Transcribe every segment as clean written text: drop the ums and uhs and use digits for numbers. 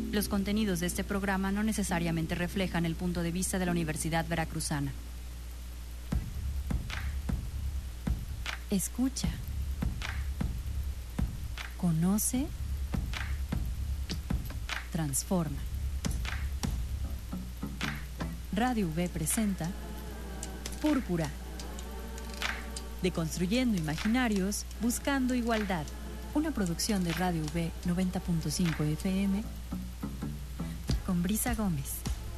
Los contenidos de este programa no necesariamente reflejan el punto de vista de la Universidad Veracruzana. Escucha. Conoce. Transforma. Radio V presenta Púrpura. Deconstruyendo imaginarios, buscando igualdad. Una producción de Radio V 90.5 FM con Brisa Gómez.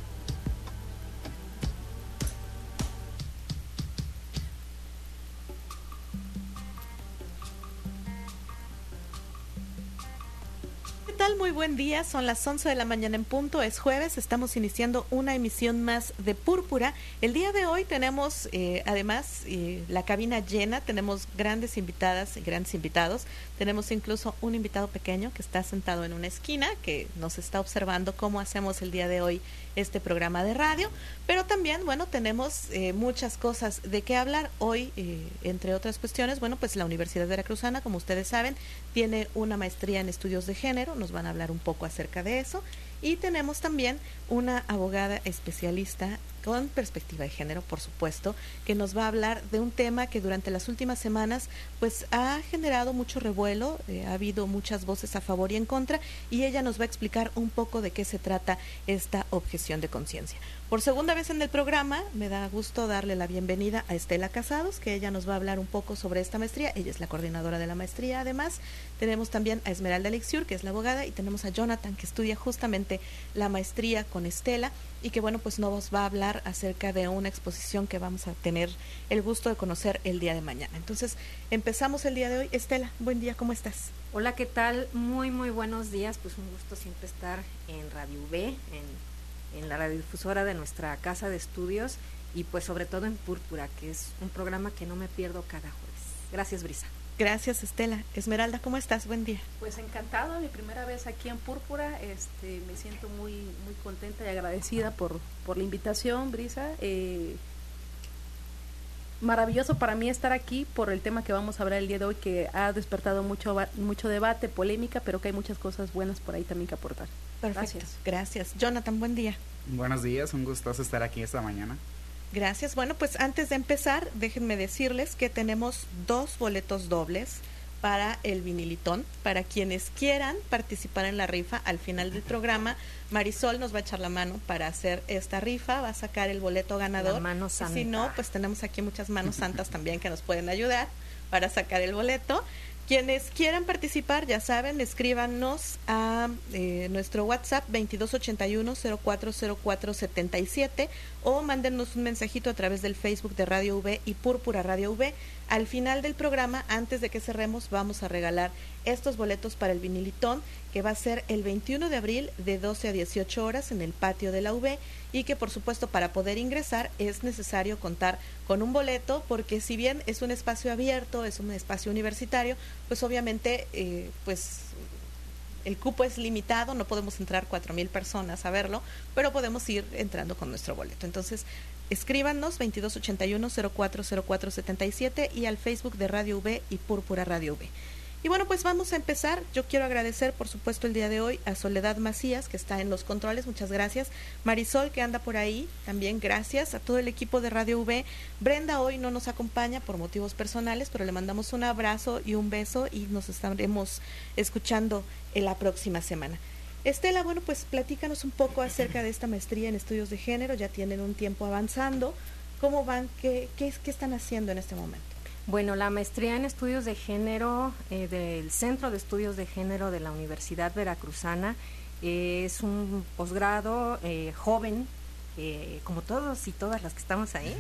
Muy buen día, son las 11 de la mañana en punto, es jueves, estamos iniciando una emisión más de Púrpura. El día de hoy tenemos además la cabina llena, tenemos grandes invitadas y grandes invitados, tenemos incluso un invitado pequeño que está sentado en una esquina, que nos está observando cómo hacemos el día de hoy este programa de radio, pero también, bueno, tenemos muchas cosas de qué hablar hoy, entre otras cuestiones. Bueno, pues la Universidad Veracruzana, como ustedes saben, tiene una maestría en estudios de género, nos van a hablar un poco acerca de eso, y tenemos también una abogada especialista con perspectiva de género, por supuesto, que nos va a hablar de un tema que durante las últimas semanas pues ha generado mucho revuelo, ha habido muchas voces a favor y en contra, y ella nos va a explicar un poco de qué se trata esta objeción de conciencia. Por segunda vez en el programa, me da gusto darle la bienvenida a Estela Casados, que ella nos va a hablar un poco sobre esta maestría. Ella es la coordinadora de la maestría. Además, tenemos también a Esmeralda Elixiur, que es la abogada, y tenemos a Jonathan, que estudia justamente la maestría con Estela, y que, bueno, pues nos va a hablar acerca de una exposición que vamos a tener el gusto de conocer el día de mañana. Entonces, empezamos el día de hoy. Estela, buen día, ¿cómo estás? Hola, ¿qué tal? Muy buenos días. Pues un gusto siempre estar en Radio V, en la radiodifusora de nuestra casa de estudios, y pues sobre todo en Púrpura, que es un programa que no me pierdo cada jueves. Gracias, Brisa. Gracias, Estela. Esmeralda, ¿cómo estás? Buen día. Pues encantada, mi primera vez aquí en Púrpura, me siento muy contenta y agradecida por la invitación, Brisa. Maravilloso para mí estar aquí por el tema que vamos a hablar el día de hoy, que ha despertado mucho debate, polémica, pero que hay muchas cosas buenas por ahí también que aportar. Perfecto. Gracias. Jonathan, buen día. Buenos días, un gustoso estar aquí esta mañana. Gracias. Bueno, pues antes de empezar, déjenme decirles que tenemos 2 boletos dobles para el vinilitón, para quienes quieran participar en la rifa. Al final del programa, Marisol nos va a echar la mano para hacer esta rifa, va a sacar el boleto ganador. La mano santa. Si no, pues tenemos aquí muchas manos santas también que nos pueden ayudar para sacar el boleto. Quienes quieran participar, ya saben, escríbanos a nuestro WhatsApp 2281-040477 o mándenos un mensajito a través del Facebook de Radio V y Púrpura Radio V. Al final del programa, antes de que cerremos, vamos a regalar estos boletos para el vinilitón, que va a ser el 21 de abril de 12 a 18 horas en el patio de la UV, y que por supuesto para poder ingresar es necesario contar con un boleto, porque si bien es un espacio abierto, es un espacio universitario, pues obviamente pues el cupo es limitado, no podemos entrar 4,000 personas a verlo, pero podemos ir entrando con nuestro boleto. Entonces, escríbanos 2281-040477 y al Facebook de Radio V y Púrpura Radio V. Y bueno, pues vamos a empezar. Yo quiero agradecer, por supuesto, el día de hoy a Soledad Macías, que está en los controles, muchas gracias. Marisol, que anda por ahí, también gracias. A todo el equipo de Radio V. Brenda hoy no nos acompaña por motivos personales, pero le mandamos un abrazo y un beso, y nos estaremos escuchando en la próxima semana. Estela, bueno, pues platícanos un poco acerca de esta maestría en estudios de género. Ya tienen un tiempo avanzando. ¿Cómo van? ¿Qué están haciendo en este momento? Bueno, la maestría en estudios de género del Centro de Estudios de Género de la Universidad Veracruzana es un posgrado joven, como todos y todas las que estamos ahí,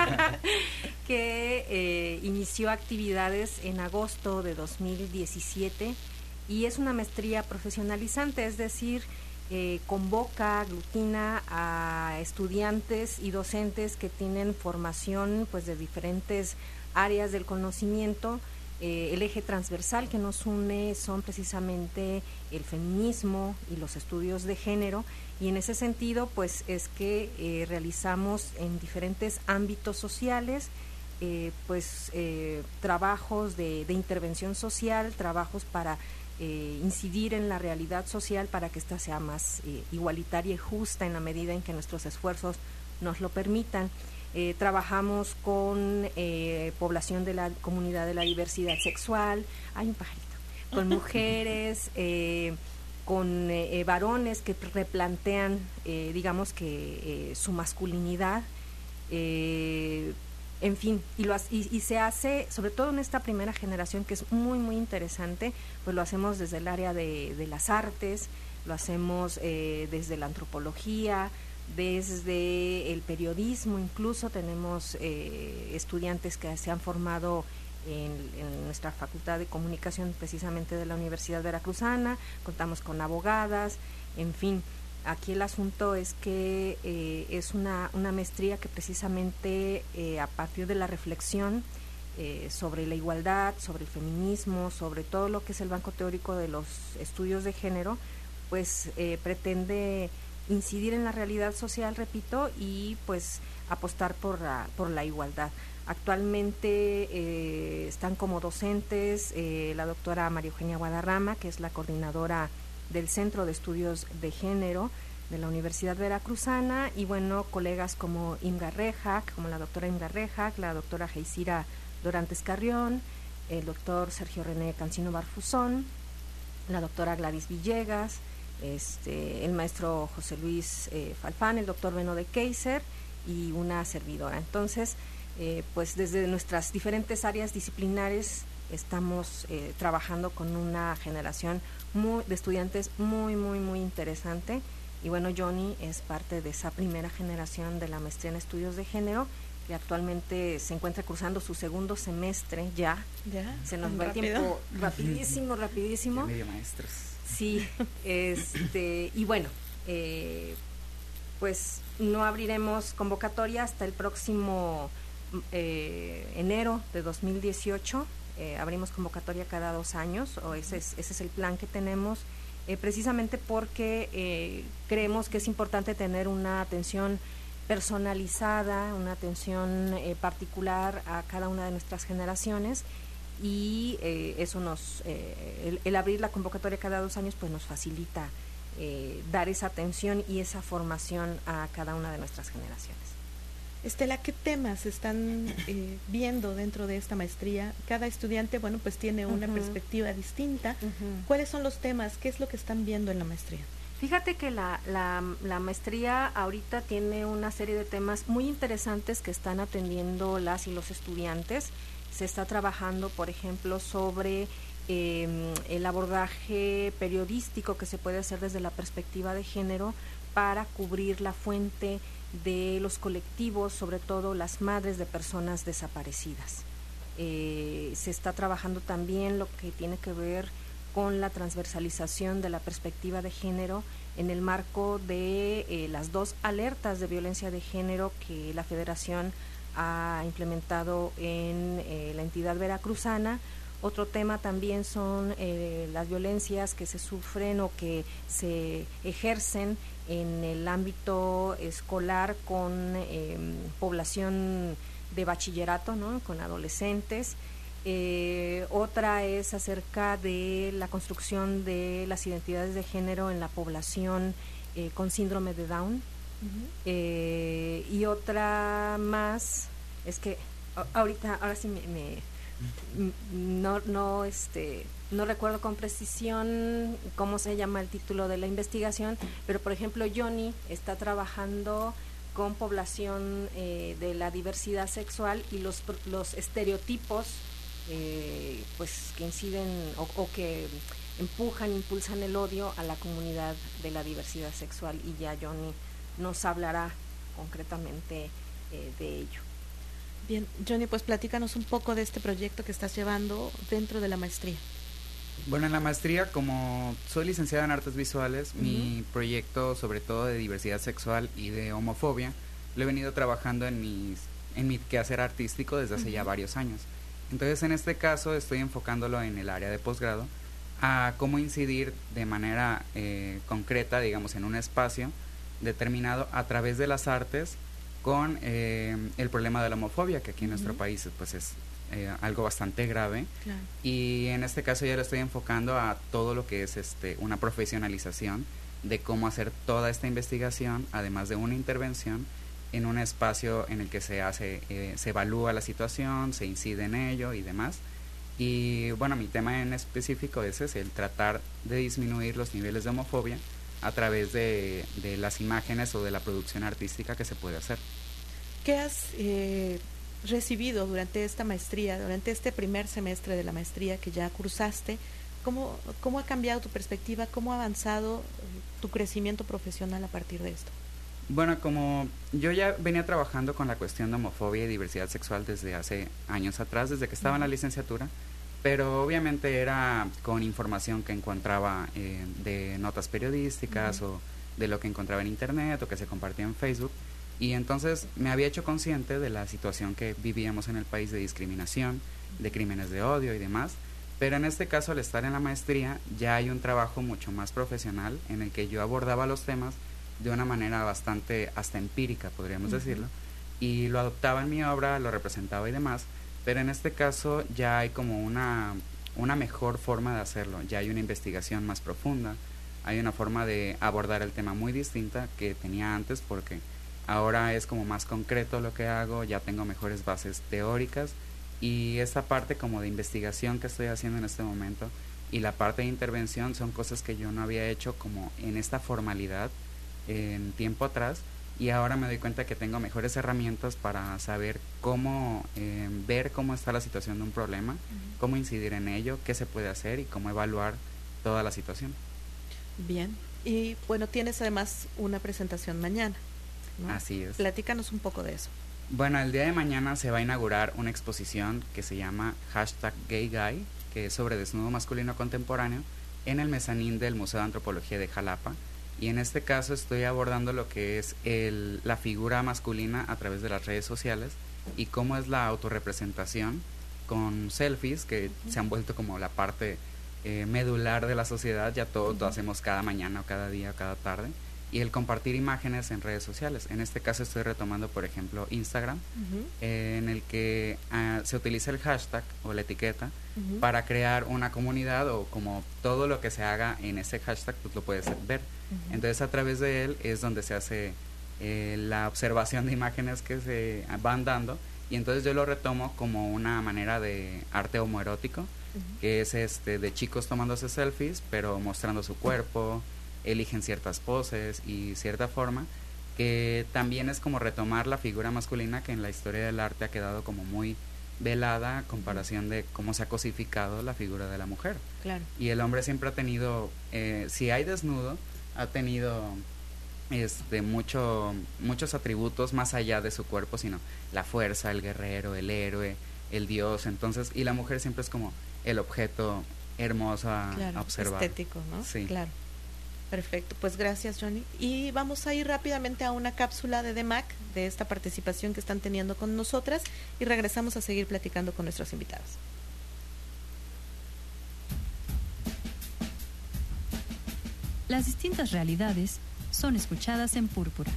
que inició actividades en agosto de 2017, y es una maestría profesionalizante, es decir, convoca, aglutina a estudiantes y docentes que tienen formación pues de diferentes áreas del conocimiento. El eje transversal que nos une son precisamente el feminismo y los estudios de género, y en ese sentido pues es que realizamos en diferentes ámbitos sociales trabajos de intervención social, trabajos para incidir en la realidad social para que ésta sea más igualitaria y justa en la medida en que nuestros esfuerzos nos lo permitan. Trabajamos con población de la comunidad de la diversidad sexual, hay un pajarito, con mujeres, con varones que replantean, digamos que su masculinidad, en fin, y se hace, sobre todo en esta primera generación, que es muy, muy interesante, pues lo hacemos desde el área de las artes, lo hacemos desde la antropología, desde el periodismo, incluso tenemos estudiantes que se han formado en nuestra Facultad de Comunicación, precisamente de la Universidad Veracruzana, contamos con abogadas, en fin. Aquí el asunto es que es una maestría que precisamente a partir de la reflexión sobre la igualdad, sobre el feminismo, sobre todo lo que es el banco teórico de los estudios de género, pues pretende incidir en la realidad social, repito, y pues apostar por la igualdad. Actualmente están como docentes la doctora María Eugenia Guadarrama, que es la coordinadora del Centro de Estudios de Género de la Universidad Veracruzana, y bueno, colegas como Imga Rejac, como la doctora Imga Rejac, la doctora Geisira Dorantes Carrión, el doctor Sergio René Cancino Barfusón, la doctora Gladys Villegas, el maestro José Luis Falfán, el doctor Beno de Keiser y una servidora. Entonces, pues desde nuestras diferentes áreas disciplinares estamos trabajando con una generación de estudiantes muy, muy, muy interesante. Y bueno, Johnny es parte de esa primera generación de la maestría en estudios de género, que actualmente se encuentra cursando su segundo semestre ya. Se nos va el tiempo rapidísimo, rapidísimo. Medio maestros. Sí, y bueno, pues no abriremos convocatoria hasta el próximo enero de 2018. Abrimos convocatoria cada 2 años, o ese es el plan que tenemos, precisamente porque creemos que es importante tener una atención personalizada, una atención particular a cada una de nuestras generaciones, y eso el abrir la convocatoria cada 2 años pues nos facilita dar esa atención y esa formación a cada una de nuestras generaciones. Estela, ¿qué temas están viendo dentro de esta maestría? Cada estudiante, bueno, pues tiene una perspectiva distinta. ¿Cuáles son los temas? ¿Qué es lo que están viendo en la maestría? Fíjate que la maestría ahorita tiene una serie de temas muy interesantes que están atendiendo las y los estudiantes. Se está trabajando, por ejemplo, sobre el abordaje periodístico que se puede hacer desde la perspectiva de género para cubrir la fuente de los colectivos, sobre todo las madres de personas desaparecidas. Se está trabajando también lo que tiene que ver con la transversalización de la perspectiva de género en el marco de las 2 alertas de violencia de género que la Federación ha implementado en la entidad veracruzana. Otro tema también son las violencias que se sufren o que se ejercen en el ámbito escolar con población de bachillerato, ¿no?, con adolescentes. Otra es acerca de la construcción de las identidades de género en la población con síndrome de Down. Y otra más es que ahora sí no recuerdo con precisión cómo se llama el título de la investigación, pero por ejemplo Johnny está trabajando con población de la diversidad sexual y los estereotipos pues que inciden o que impulsan el odio a la comunidad de la diversidad sexual, y ya Johnny nos hablará concretamente de ello. Bien, Johnny, pues platícanos un poco de este proyecto que estás llevando dentro de la maestría. Bueno, en la maestría, como soy licenciada en artes visuales, mi proyecto, sobre todo de diversidad sexual y de homofobia, lo he venido trabajando en mi quehacer artístico desde hace ya varios años. Entonces, en este caso, estoy enfocándolo en el área de posgrado, a cómo incidir de manera concreta, digamos, en un espacio determinado a través de las artes, con el problema de la homofobia, que aquí en nuestro país pues es algo bastante grave. Claro. Y en este caso ya lo estoy enfocando a todo lo que es una profesionalización de cómo hacer toda esta investigación, además de una intervención en un espacio en el que se evalúa la situación, se incide en ello y demás. Y bueno, mi tema en específico es el tratar de disminuir los niveles de homofobia a través de las imágenes o de la producción artística que se puede hacer. ¿Qué has recibido durante esta maestría, durante este primer semestre de la maestría que ya cursaste? ¿Cómo ha cambiado tu perspectiva? ¿Cómo ha avanzado tu crecimiento profesional a partir de esto? Bueno, como yo ya venía trabajando con la cuestión de homofobia y diversidad sexual desde hace años atrás, desde que estaba en la licenciatura, pero obviamente era con información que encontraba de notas periodísticas o de lo que encontraba en internet o que se compartía en Facebook, y entonces me había hecho consciente de la situación que vivíamos en el país de discriminación, de crímenes de odio y demás, pero en este caso al estar en la maestría ya hay un trabajo mucho más profesional en el que yo abordaba los temas de una manera bastante hasta empírica, podríamos decirlo, y lo adoptaba en mi obra, lo representaba y demás, pero en este caso ya hay como una mejor forma de hacerlo, ya hay una investigación más profunda, hay una forma de abordar el tema muy distinta que tenía antes, porque ahora es como más concreto lo que hago, ya tengo mejores bases teóricas, y esta parte como de investigación que estoy haciendo en este momento y la parte de intervención son cosas que yo no había hecho como en esta formalidad en tiempo atrás, y ahora me doy cuenta que tengo mejores herramientas para saber cómo ver cómo está la situación de un problema, cómo incidir en ello, qué se puede hacer y cómo evaluar toda la situación. Bien, y bueno, tienes además una presentación mañana, ¿no? Así es. Platícanos un poco de eso. Bueno, el día de mañana se va a inaugurar una exposición que se llama #GayGuy, que es sobre desnudo masculino contemporáneo, en el mezanín del Museo de Antropología de Jalapa. Y en este caso estoy abordando lo que es la figura masculina a través de las redes sociales y cómo es la autorrepresentación con selfies que se han vuelto como la parte medular de la sociedad. Ya todo lo hacemos cada mañana o cada día o cada tarde, y el compartir imágenes en redes sociales. En este caso estoy retomando, por ejemplo, Instagram, en el que se utiliza el hashtag o la etiqueta para crear una comunidad, o como todo lo que se haga en ese hashtag pues lo puedes ver. Entonces a través de él es donde se hace la observación de imágenes que se van dando, y entonces yo lo retomo como una manera de arte homoerótico, que es de chicos tomándose selfies pero mostrando su cuerpo, eligen ciertas poses y cierta forma, que también es como retomar la figura masculina que en la historia del arte ha quedado como muy velada a comparación de cómo se ha cosificado la figura de la mujer. Claro. Y el hombre siempre ha tenido, si hay desnudo, ha tenido muchos atributos más allá de su cuerpo, sino la fuerza, el guerrero, el héroe, el dios. Entonces, y la mujer siempre es como el objeto hermoso a observar. Estético, ¿no? Sí. Claro. Perfecto, pues gracias, Johnny. Y vamos a ir rápidamente a una cápsula de DEMAC, de esta participación que están teniendo con nosotras, y regresamos a seguir platicando con nuestros invitados. Las distintas realidades son escuchadas en Púrpura.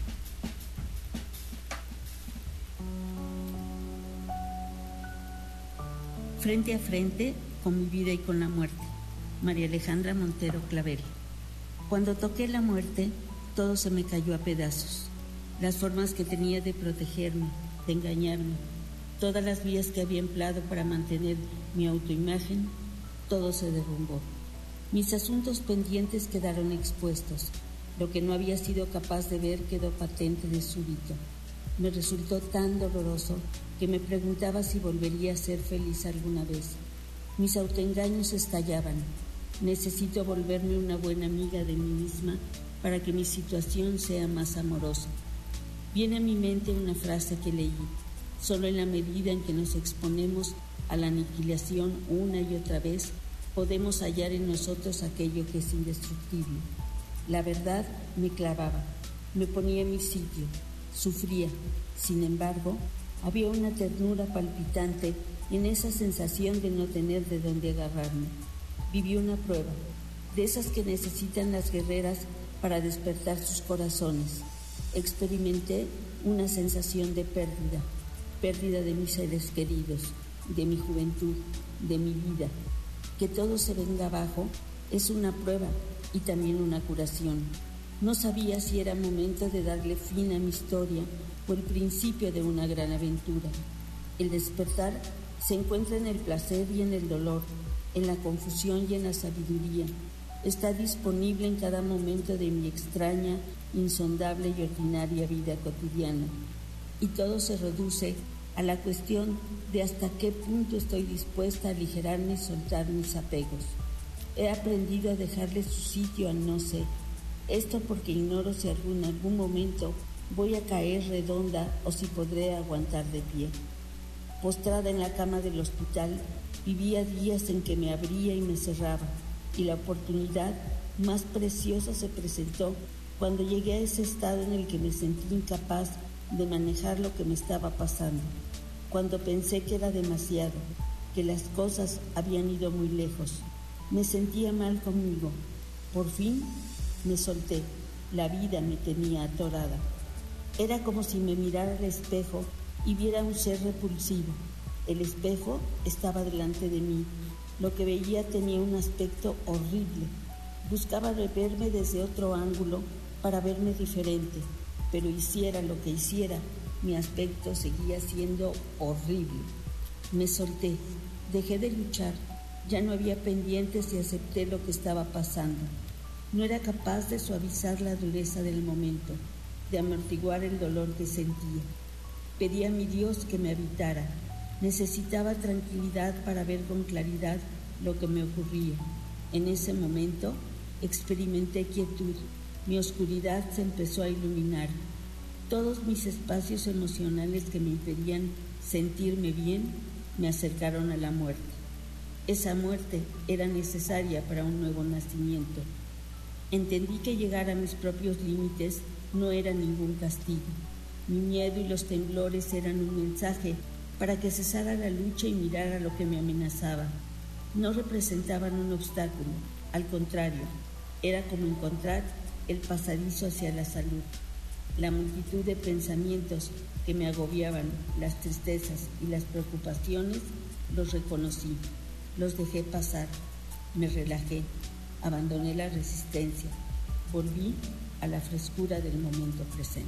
Frente a frente con mi vida y con la muerte. María Alejandra Montero Clavel. Cuando toqué la muerte, todo se me cayó a pedazos. Las formas que tenía de protegerme, de engañarme, todas las vías que había empleado para mantener mi autoimagen, todo se derrumbó. Mis asuntos pendientes quedaron expuestos. Lo que no había sido capaz de ver quedó patente de súbito. Me resultó tan doloroso que me preguntaba si volvería a ser feliz alguna vez. Mis autoengaños estallaban. Necesito volverme una buena amiga de mí misma para que mi situación sea más amorosa. Viene a mi mente una frase que leí: solo en la medida en que nos exponemos a la aniquilación una y otra vez, podemos hallar en nosotros aquello que es indestructible. La verdad me clavaba, me ponía en mi sitio, sufría. Sin embargo, había una ternura palpitante en esa sensación de no tener de dónde agarrarme. Viví una prueba, de esas que necesitan las guerreras para despertar sus corazones. experimenté una sensación de pérdida de mis seres queridos, de mi juventud, de mi vida. Que todo se venga abajo es una prueba y también una curación. No sabía si era momento de darle fin a mi historia o el principio de una gran aventura. El despertar se encuentra en el placer y en el dolor, en la confusión y en la sabiduría. Está disponible en cada momento de mi extraña, insondable y ordinaria vida cotidiana. Y todo se reduce a la cuestión de hasta qué punto estoy dispuesta a aligerarme y soltar mis apegos. He aprendido a dejarle su sitio al no sé. Esto porque ignoro si en algún momento voy a caer redonda o si podré aguantar de pie. Postrada en la cama del hospital, vivía días en que me abría y me cerraba, y la oportunidad más preciosa se presentó cuando llegué a ese estado en el que me sentí incapaz de manejar lo que me estaba pasando, cuando pensé que era demasiado, que las cosas habían ido muy lejos. Me sentía mal conmigo. Por fin me solté. La vida me tenía atorada. Era como si me mirara al espejo y viera un ser repulsivo. El espejo estaba delante de mí. Lo que veía tenía un aspecto horrible. Buscaba verme desde otro ángulo para verme diferente, pero hiciera lo que hiciera, mi aspecto seguía siendo horrible. Me solté, dejé de luchar, ya no había pendientes y acepté lo que estaba pasando. No era capaz de suavizar la dureza del momento, de amortiguar el dolor que sentía. Pedí a mi Dios que me habitara. Necesitaba tranquilidad para ver con claridad lo que me ocurría. En ese momento experimenté quietud. Mi oscuridad se empezó a iluminar. Todos mis espacios emocionales que me impedían sentirme bien me acercaron a la muerte. Esa muerte era necesaria para un nuevo nacimiento. Entendí que llegar a mis propios límites no era ningún castigo. Mi miedo y los temblores eran un mensaje para que cesara la lucha y mirara lo que me amenazaba. No representaban un obstáculo, al contrario, era como encontrar el pasadizo hacia la salud. La multitud de pensamientos que me agobiaban, las tristezas y las preocupaciones, los reconocí, los dejé pasar, me relajé, abandoné la resistencia, volví a la frescura del momento presente.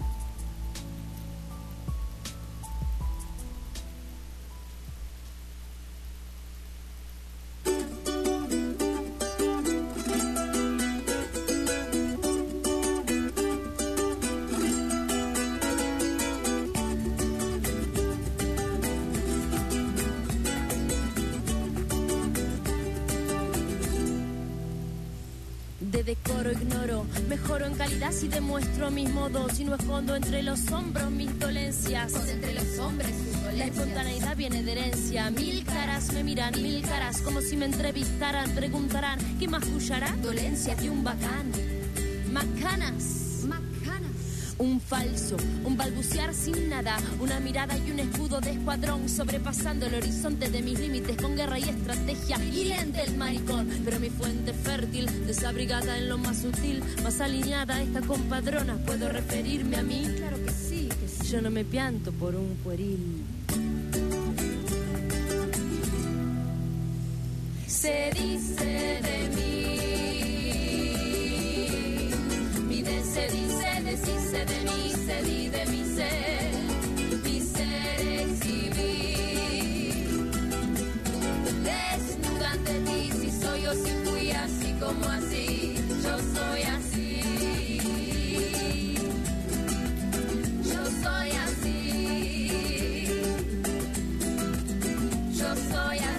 De decoro ignoro, mejoro en calidad si demuestro mis modos, si no escondo entre los hombros mis dolencias. Entre los hombres sus dolencias. La espontaneidad viene de herencia. Mil caras me miran, mil caras, como si me entrevistaran, preguntarán, ¿qué más escuchará? Dolencias de un bacán. Macanas. Un falso, un balbucear sin nada, una mirada y un escudo de escuadrón, sobrepasando el horizonte de mis límites con guerra y estrategia, hiriente el maricón, pero mi fuente fértil, desabrigada en lo más sutil, más alineada esta compadrona, ¿puedo referirme a mí? Claro que sí, que sí. Yo no me pianto por un pueril. Se dice de mí, se dice, deshice de mí, se di de mi ser exhibir. Desnuda ante ti, si soy o si fui así como así, yo soy así. Yo soy así. Yo soy así.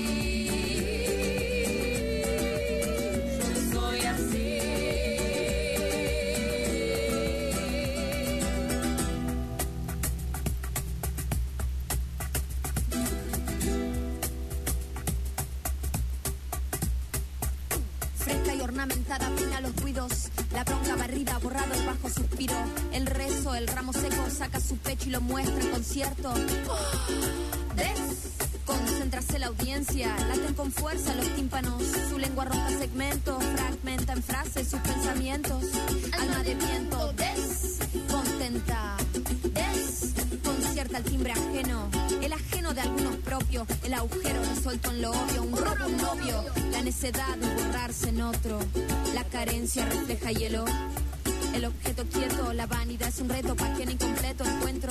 Ornamentada pina los ruidos, la bronca barrida, borrado el bajo suspiro, el rezo, el ramo seco saca su pecho y lo muestra en concierto. Concéntrase la audiencia, laten con fuerza los tímpanos, su lengua arroja segmentos, fragmenta en frases sus pensamientos. Alma de viento, descontenta, desconcierta el timbre ajeno, el ajeno de algunos propios, el agujero resuelto en lo obvio, un robo, un novio, la necedad de borrarse en otro, la carencia refleja hielo, el objeto quieto, la vanidad es un reto para quien incompleto encuentro.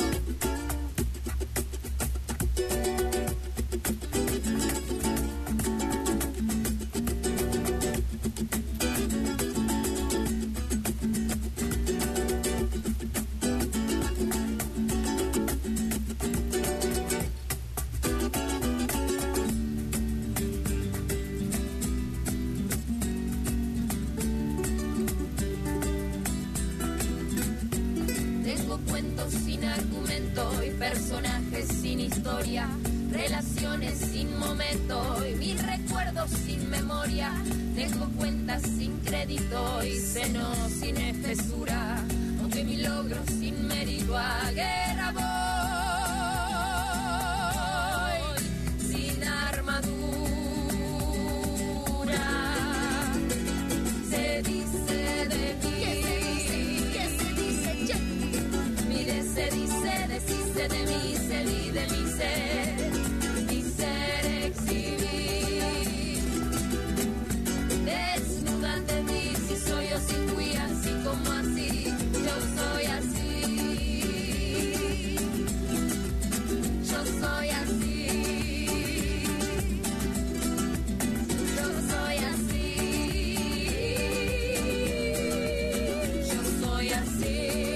Personajes sin historia, relaciones sin momento y mis recuerdos sin memoria. Tengo cuentas sin crédito y senos sin espesura, aunque mi logro sin mérito a guerra voy, sin armadura. Se dice de mí, ¿qué se dice? Mire, se dice, deshice de mí, se vi de mi ser exhibir. Desnuda ante ti, si soy o si fui así como así, yo soy así. Yo soy así. Yo soy así. Yo soy así.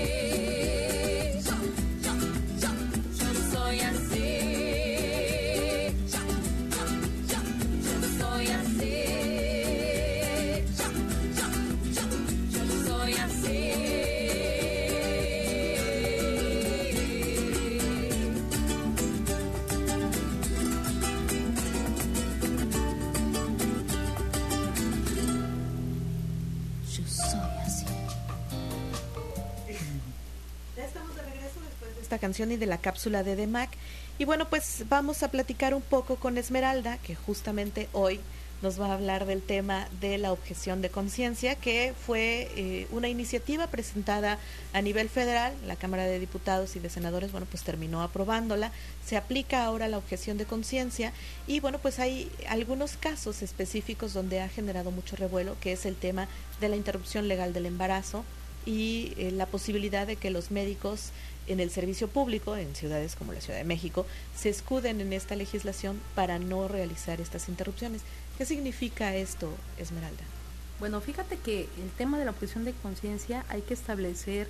Esta canción y de la cápsula de DEMAC. Y bueno, pues vamos a platicar un poco con Esmeralda, que justamente hoy nos va a hablar del tema de la objeción de conciencia, que fue una iniciativa presentada a nivel federal. La Cámara de Diputados y de Senadores, bueno, pues terminó aprobándola. Se aplica ahora la objeción de conciencia y bueno, pues hay algunos casos específicos donde ha generado mucho revuelo, que es el tema de la interrupción legal del embarazo y la posibilidad de que los médicos en el servicio público, en ciudades como la Ciudad de México, se escuden en esta legislación para no realizar estas interrupciones. ¿Qué significa esto, Esmeralda? Bueno, fíjate que el tema de la objeción de conciencia hay que establecer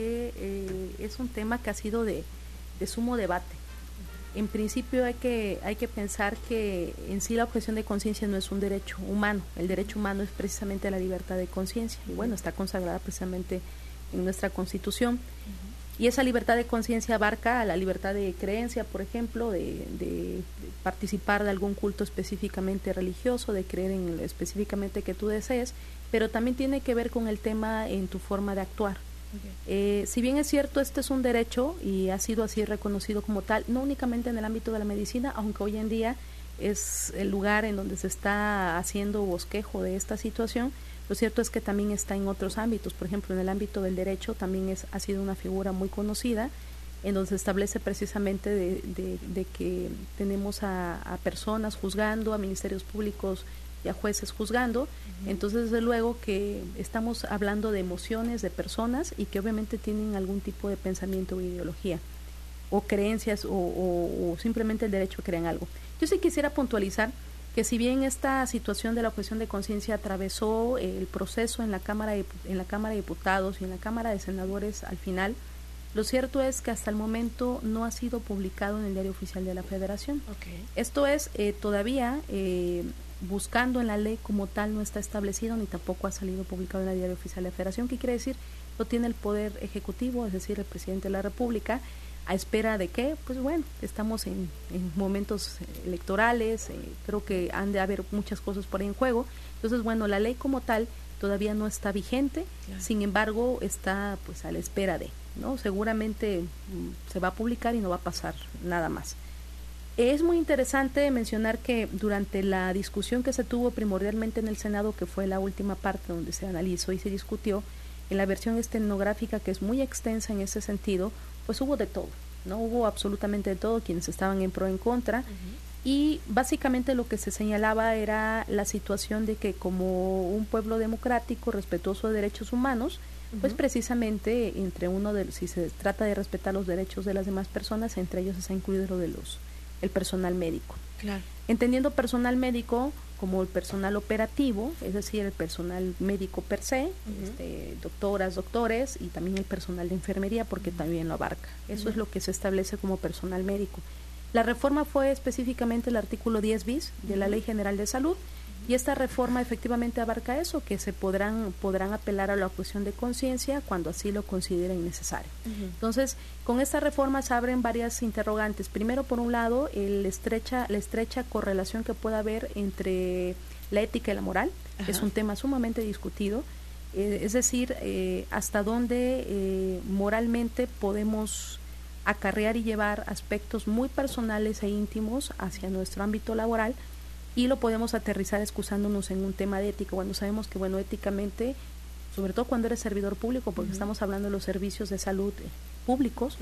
que es un tema que ha sido de sumo debate. En principio hay que pensar que en sí la objeción de conciencia no es un derecho humano. El derecho humano es precisamente la libertad de conciencia y bueno, está consagrada precisamente en nuestra Constitución. Y esa libertad de conciencia abarca a la libertad de creencia, por ejemplo, de participar de algún culto específicamente religioso, de creer en específicamente que tú desees, pero también tiene que ver con el tema en tu forma de actuar. Okay. Si bien es cierto, este es un derecho y ha sido así reconocido como tal, no únicamente en el ámbito de la medicina, aunque hoy en día es el lugar en donde se está haciendo bosquejo de esta situación. Lo cierto es que también está en otros ámbitos, por ejemplo, en el ámbito del derecho también ha sido una figura muy conocida, en donde se establece precisamente de que tenemos a personas juzgando, a ministerios públicos y a jueces juzgando. Uh-huh. Entonces, desde luego que estamos hablando de emociones de personas y que obviamente tienen algún tipo de pensamiento o ideología, o creencias, o simplemente el derecho a creer en algo. Yo sí quisiera puntualizar que si bien esta situación de la objeción de conciencia atravesó el proceso en la Cámara de Diputados y en la Cámara de Senadores al final, lo cierto es que hasta el momento no ha sido publicado en el Diario Oficial de la Federación. Okay. Esto es, todavía buscando en la ley como tal no está establecido ni tampoco ha salido publicado en el Diario Oficial de la Federación. ¿Qué quiere decir? Lo tiene el Poder Ejecutivo, es decir, el Presidente de la República. ¿A espera de qué? Pues bueno, estamos en momentos electorales, creo que han de haber muchas cosas por ahí en juego. Entonces, bueno, la ley como tal todavía no está vigente, claro. Sin embargo, está pues a la espera de, ¿no? Seguramente se va a publicar y no va a pasar nada más. Es muy interesante mencionar que durante la discusión que se tuvo primordialmente en el Senado, que fue la última parte donde se analizó y se discutió, en la versión estenográfica, que es muy extensa en ese sentido, pues hubo de todo, ¿no? Hubo absolutamente de todo, quienes estaban en pro, en contra, y básicamente lo que se señalaba era la situación de que como un pueblo democrático, respetuoso de derechos humanos, pues precisamente si se trata de respetar los derechos de las demás personas, entre ellos está incluido lo de el personal médico. Claro. Entendiendo personal médico como el personal operativo, es decir, el personal médico per se, doctoras, doctores, y también el personal de enfermería, porque también lo abarca. Eso es lo que se establece como personal médico. La reforma fue específicamente el artículo 10 bis de la Ley General de Salud, y esta reforma efectivamente abarca eso, que se podrán apelar a la objeción de conciencia cuando así lo consideren necesario. Entonces, con esta reforma se abren varias interrogantes. Primero, por un lado, la estrecha correlación que puede haber entre la ética y la moral, que es un tema sumamente discutido, es decir, hasta dónde moralmente podemos acarrear y llevar aspectos muy personales e íntimos hacia nuestro ámbito laboral, y lo podemos aterrizar excusándonos en un tema de ética, cuando sabemos que, bueno, éticamente, sobre todo cuando eres servidor público, porque estamos hablando de los servicios de salud públicos,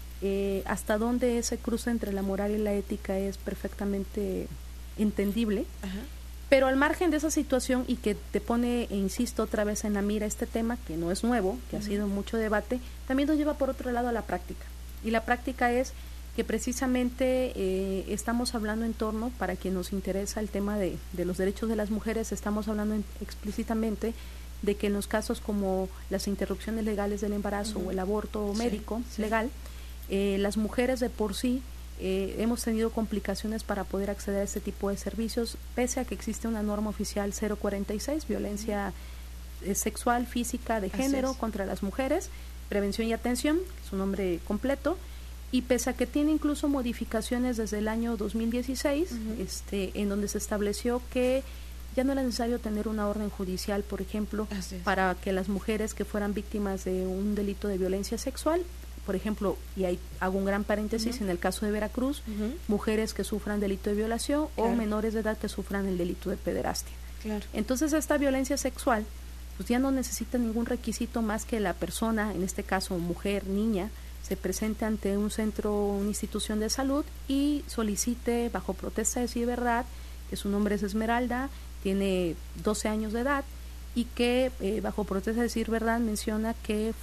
hasta dónde ese cruce entre la moral y la ética es perfectamente entendible. Pero al margen de esa situación, y que te pone, e insisto otra vez en la mira este tema, que no es nuevo, que ha sido mucho debate, también nos lleva por otro lado a la práctica. Y la práctica es que precisamente estamos hablando en torno, para quien nos interesa el tema de los derechos de las mujeres, estamos hablando explícitamente de que en los casos como las interrupciones legales del embarazo o el aborto médico legal, las mujeres de por sí hemos tenido complicaciones para poder acceder a este tipo de servicios, pese a que existe una norma oficial 046, violencia sexual, física, de género contra las mujeres, prevención y atención, su nombre completo, y pese a que tiene incluso modificaciones desde el año 2016, en donde se estableció que ya no era necesario tener una orden judicial, por ejemplo, para que las mujeres que fueran víctimas de un delito de violencia sexual, por ejemplo, y ahí hago un gran paréntesis, en el caso de Veracruz, mujeres que sufran delito de violación o menores de edad que sufran el delito de pederastia. Entonces, esta violencia sexual pues ya no necesita ningún requisito más que la persona, en este caso mujer, niña, se presente ante un centro, una institución de salud y solicite, bajo protesta de decir verdad, que su nombre es Esmeralda, tiene 12 años de edad, y que bajo protesta de decir verdad menciona que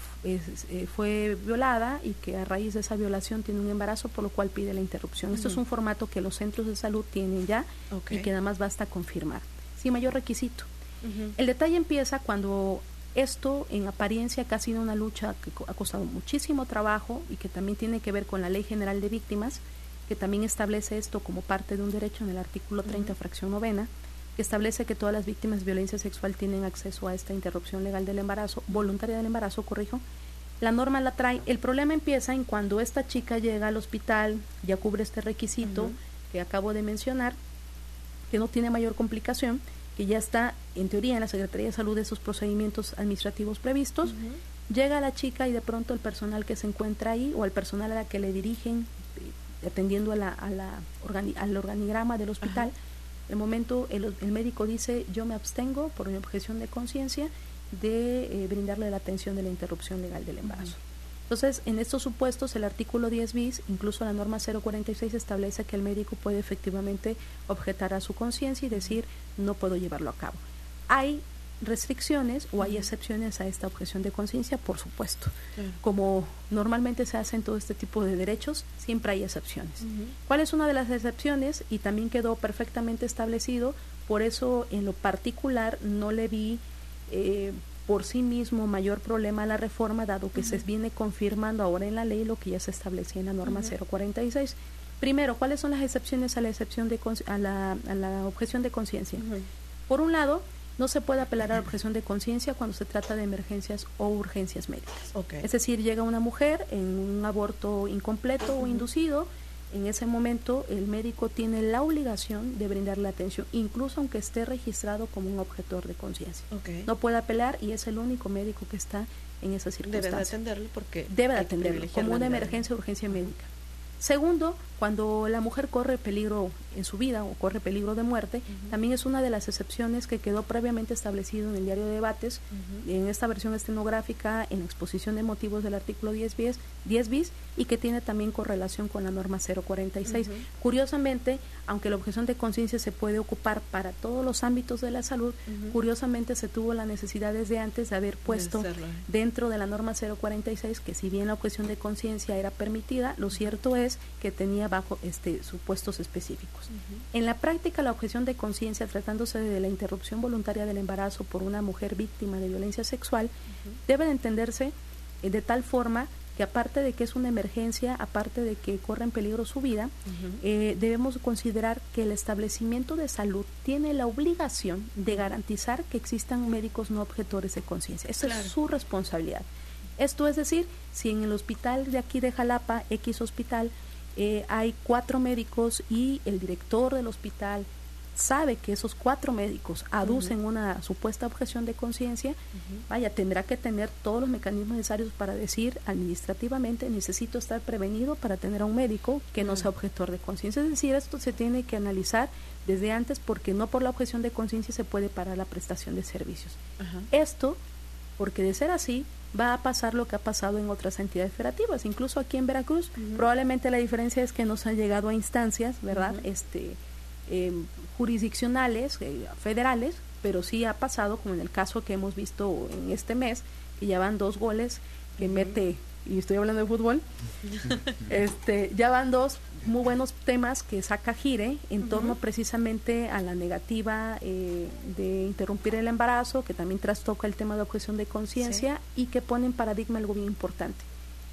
fue violada y que a raíz de esa violación tiene un embarazo, por lo cual pide la interrupción. Esto es un formato que los centros de salud tienen ya y que nada más basta confirmar, sin mayor requisito. El detalle empieza cuando esto, en apariencia, que ha sido una lucha que ha costado muchísimo trabajo y que también tiene que ver con la Ley General de Víctimas, que también establece esto como parte de un derecho en el artículo 30, fracción 9, que establece que todas las víctimas de violencia sexual tienen acceso a esta interrupción legal del embarazo, voluntaria del embarazo, la norma la trae. El problema empieza en cuando esta chica llega al hospital, ya cubre este requisito que acabo de mencionar, que no tiene mayor complicación, que ya está, en teoría, en la Secretaría de Salud de esos procedimientos administrativos previstos, llega la chica y de pronto el personal que se encuentra ahí, o el personal a la que le dirigen, atendiendo al organigrama del hospital, el momento el médico dice: yo me abstengo por mi objeción de conciencia de brindarle la atención de la interrupción legal del embarazo. Entonces, en estos supuestos, el artículo 10 bis, incluso la norma 046, establece que el médico puede efectivamente objetar a su conciencia y decir: no puedo llevarlo a cabo. Hay restricciones o hay excepciones a esta objeción de conciencia, por supuesto. Como normalmente se hace en todo este tipo de derechos, siempre hay excepciones. ¿Cuál es una de las excepciones? Y también quedó perfectamente establecido, por eso en lo particular no le vi por sí mismo mayor problema a la reforma, dado que se viene confirmando ahora en la ley lo que ya se establecía en la norma 046. Primero, ¿cuáles son las excepciones a la excepción a la objeción de conciencia? Por un lado, no se puede apelar a la objeción de conciencia cuando se trata de emergencias o urgencias médicas. Es decir, llega una mujer en un aborto incompleto o inducido, en ese momento el médico tiene la obligación de brindarle atención, incluso aunque esté registrado como un objetor de conciencia. No puede apelar y es el único médico que está en esa circunstancia. Debe de atenderlo porque debe de atenderlo como una emergencia o urgencia médica. Segundo, cuando la mujer corre peligro en su vida o corre peligro de muerte, también es una de las excepciones que quedó previamente establecido en el diario de debates, en esta versión estenográfica, en la exposición de motivos del artículo 10 bis, y que tiene también correlación con la norma 046. Curiosamente, aunque la objeción de conciencia se puede ocupar para todos los ámbitos de la salud, curiosamente se tuvo la necesidad desde antes de haber puesto dentro de la norma 046, que si bien la objeción de conciencia era permitida, lo cierto es que tenía bajo supuestos específicos. En la práctica, la objeción de conciencia, tratándose de la interrupción voluntaria del embarazo por una mujer víctima de violencia sexual, debe de entenderse de tal forma que, aparte de que es una emergencia, aparte de que corre en peligro su vida, debemos considerar que el establecimiento de salud tiene la obligación de garantizar que existan médicos no objetores de conciencia. Esa es su responsabilidad. Esto es decir, si en el hospital de aquí de Jalapa, X hospital, hay 4 médicos y el director del hospital sabe que esos 4 médicos aducen una supuesta objeción de conciencia, tendrá que tener todos los mecanismos necesarios para decir administrativamente: necesito estar prevenido para tener a un médico que no sea objetor de conciencia. Es decir, esto se tiene que analizar desde antes, porque no por la objeción de conciencia se puede parar la prestación de servicios. Esto, porque de ser así, va a pasar lo que ha pasado en otras entidades federativas, incluso aquí en Veracruz. Probablemente la diferencia es que no se han llegado a instancias, ¿verdad?, jurisdiccionales, federales, pero sí ha pasado, como en el caso que hemos visto en este mes, que ya van 2 goles que mete, y estoy hablando de fútbol, ya van 2 muy buenos temas que saca Gire en torno precisamente a la negativa de interrumpir el embarazo, que también trastoca el tema de objeción de conciencia y que pone en paradigma algo bien importante.